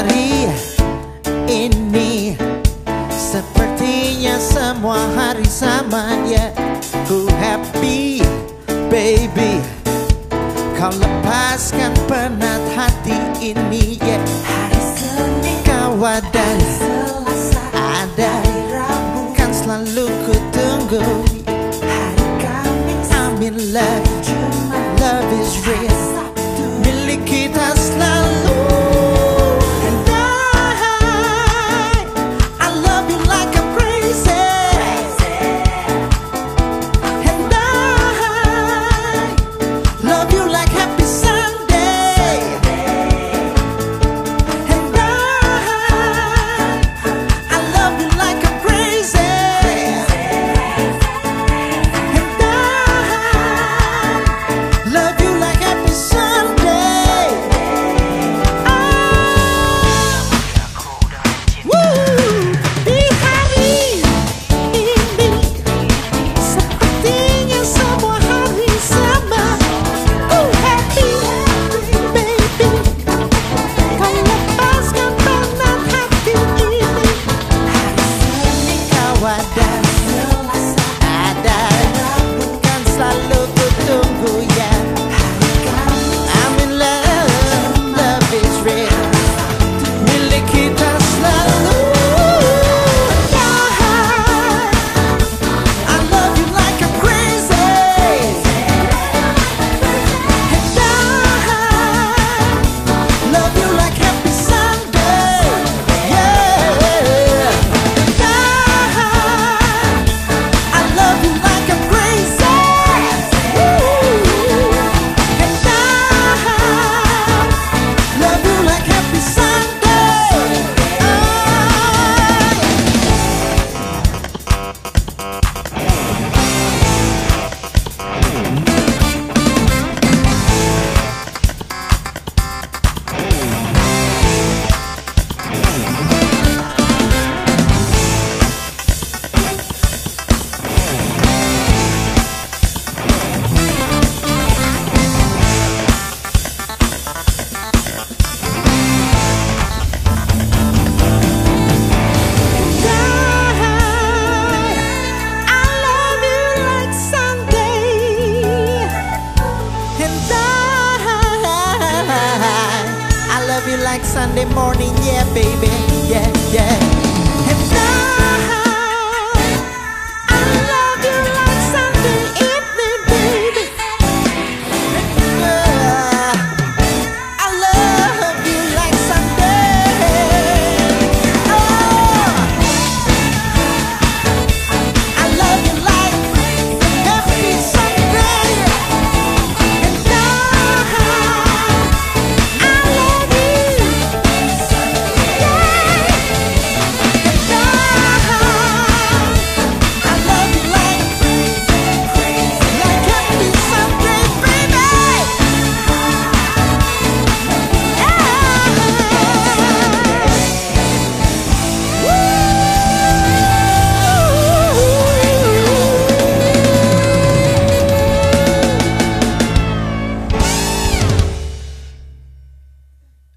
hari ini sepertinya semua hari sama, ya. Ku happy baby, kau lepaskan penat hati ini, ya. Hari Senin, Kau ada, Selasa, ada, Rabu, kan selalu ku tunggu. hari Kamis, I'm in love, Jumat, love is real, Sabtu. milik kita selalu. And I love you like I'm crazy. And I love you like happy Sunday. And I love you like I'm crazy. And I love you like happy Sunday. Di hari ini sepertinya semua hari sama. Ku happy baby, kau lepaskan penat hati ini. Kau ada, Selasa, ada, kan selalu ku tunggu, ya. I'm in love, love is real, milik kita selalu. I love you like I'm crazy. And I love you like happy Sunday. Yeah. And I love you like I'm crazy. And I love you like happy Sunday. I love you like Sunday. And I love you like Sunday morning, yeah, baby, yeah, yeah.